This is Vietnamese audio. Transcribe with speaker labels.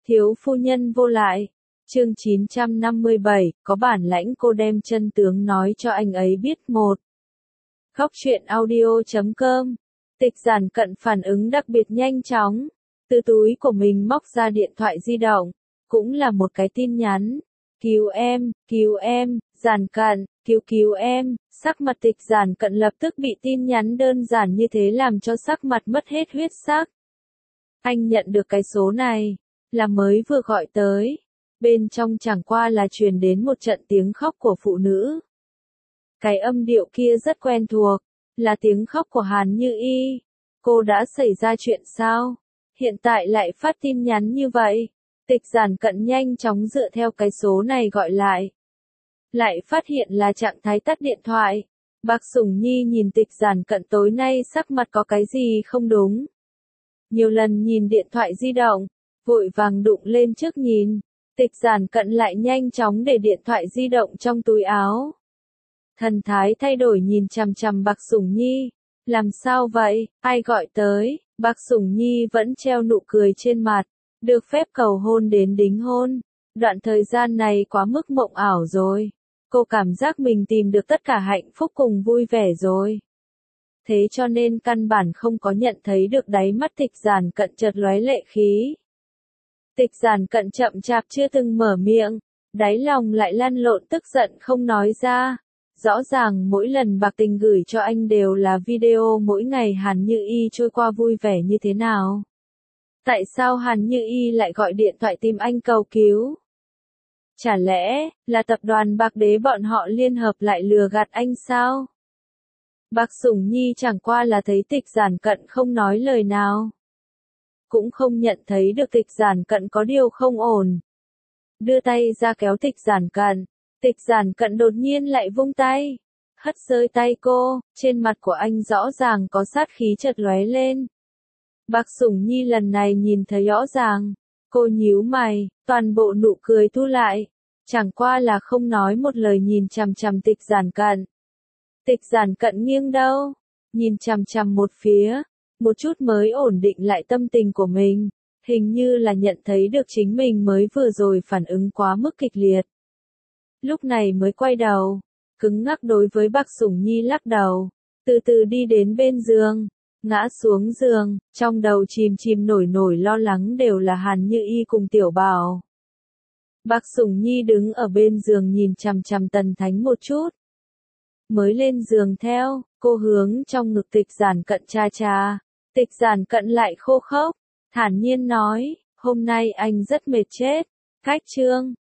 Speaker 1: Thiếu phu nhân vô lại. Chương 957, có bản lãnh cô đem chân tướng nói cho anh ấy biết. Một. Khóc chuyện audio.com. Tịch Giản Cận phản ứng đặc biệt nhanh chóng. Từ túi của mình móc ra điện thoại di động. Cũng là một cái tin nhắn. Cứu em, Giản Cận, cứu em. Sắc mặt Tịch Giản Cận lập tức bị tin nhắn đơn giản như thế làm cho sắc mặt mất hết huyết sắc. Anh nhận được cái số này, là mới vừa gọi tới. Bên trong chẳng qua là truyền đến một trận tiếng khóc của phụ nữ. Cái âm điệu kia rất quen thuộc, là tiếng khóc của Hàn Như Y. Cô đã xảy ra chuyện sao? Hiện tại lại phát tin nhắn như vậy. Tịch Giản Cận nhanh chóng dựa theo cái số này gọi lại. Lại phát hiện là trạng thái tắt điện thoại. Bác Sủng Nhi nhìn Tịch Giản Cận tối nay sắc mặt có cái gì không đúng. Nhiều lần nhìn điện thoại di động, vội vàng đụng lên trước nhìn. Tịch Giản Cận lại nhanh chóng để điện thoại di động trong túi áo. Thần thái thay đổi nhìn chằm chằm Bạc Sủng Nhi. Làm sao vậy, ai gọi tới? Bạc Sủng Nhi vẫn treo nụ cười trên mặt. Được phép cầu hôn đến đính hôn. Đoạn thời gian này quá mức mộng ảo rồi. Cô cảm giác mình tìm được tất cả hạnh phúc cùng vui vẻ rồi. Thế cho nên căn bản không có nhận thấy được đáy mắt Tịch Giản Cận chợt lóe lệ khí. Tịch Giản Cận chậm chạp chưa từng mở miệng, đáy lòng lại lăn lộn tức giận không nói ra. Rõ ràng mỗi lần Bạc Tình gửi cho anh đều là video mỗi ngày Hàn Như Y trôi qua vui vẻ như thế nào. Tại sao Hàn Như Y lại gọi điện thoại tìm anh cầu cứu? Chả lẽ là tập đoàn Bạc Đế bọn họ liên hợp lại lừa gạt anh sao? Bạc Sủng Nhi chẳng qua là thấy Tịch Giản Cận không nói lời nào. Cũng không nhận thấy được Tịch Giản Cận có điều không ổn. Đưa tay ra kéo Tịch Giản Cận. Tịch Giản Cận đột nhiên lại vung tay. Hất rơi tay cô, trên mặt của anh rõ ràng có sát khí chợt lóe lên. Bạc Sủng Nhi lần này nhìn thấy rõ ràng. Cô nhíu mày, toàn bộ nụ cười thu lại. Chẳng qua là không nói một lời nhìn chằm chằm Tịch Giản Cận. Tịch Giản Cận nghiêng đầu, nhìn chằm chằm một phía, một chút mới ổn định lại tâm tình của mình, hình như là nhận thấy được chính mình mới vừa rồi phản ứng quá mức kịch liệt. Lúc này mới quay đầu, cứng ngắc đối với Bạc Sủng Nhi lắc đầu, từ từ đi đến bên giường, ngã xuống giường, trong đầu chìm nổi lo lắng đều là Hàn Như Y cùng Tiểu Bảo. Bạc Sủng Nhi đứng ở bên giường nhìn chằm chằm Tần Thánh một chút. Mới lên giường theo, cô hướng trong ngực Tịch Giản Cận cha. Tịch Giản Cận lại khô khốc, thản nhiên nói, hôm nay anh rất mệt chết. Cách chương